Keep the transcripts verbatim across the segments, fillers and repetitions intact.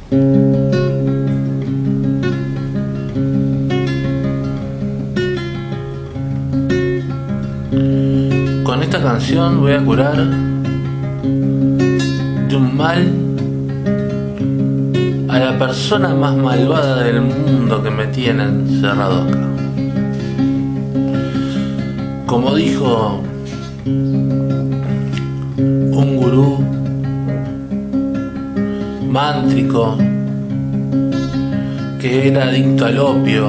Con esta canción voy a curar de un mal a la persona más malvada del mundo que me tiene encerrado acá. Como dijo un gurú mántrico que era adicto al opio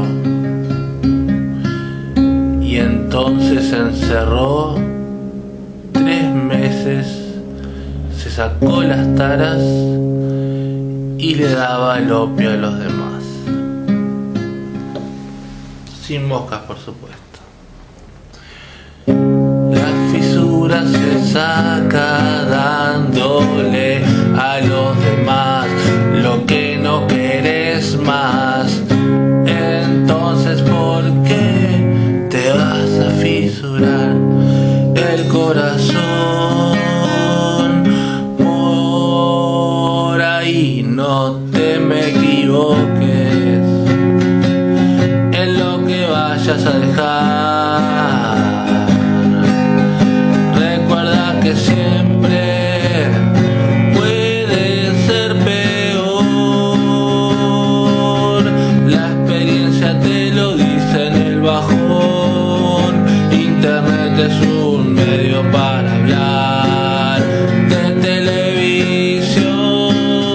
y entonces se encerró tres meses, se sacó las taras y le daba el opio a los demás, sin moscas por supuesto. La fisura se saca dándole a los demás lo que no querés más. Entonces, ¿por qué te vas a fisurar el corazón? Por ahí no te me equivoques en lo que vayas a dejar. Recuerda que siempre puede ser peor. La experiencia te lo dice en el bajón. Internet es un medio para hablar de televisión.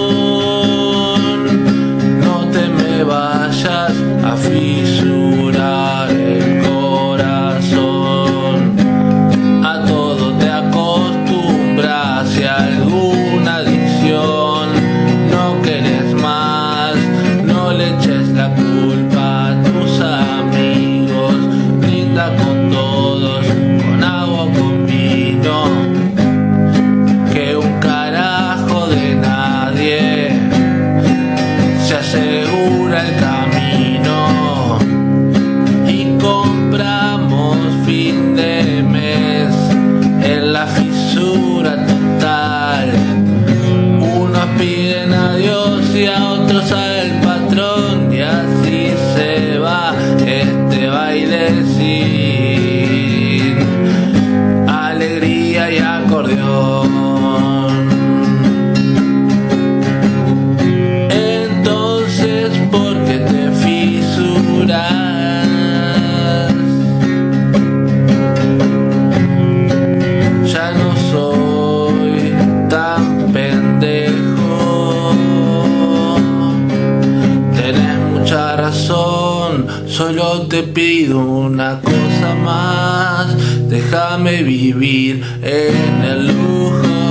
No te me vayas a fisurar el corazón. A todo te acostumbras y a alguna adicción no querés más. No le eches la culpa a tus amigos. Brinda con todos, con agua o con vino, que un carajo de nadie se asegura el camino. Y compramos fin de mes en la fisura total. Unos piden a Dios y a otros al patrón, y así se va este baile sin alegría y acordeón. Entonces, ¿por qué te fisuras? Ya no soy tan pendejo. Tenés mucha razón, solo te pido una cosa más. Déjame vivir en el lujo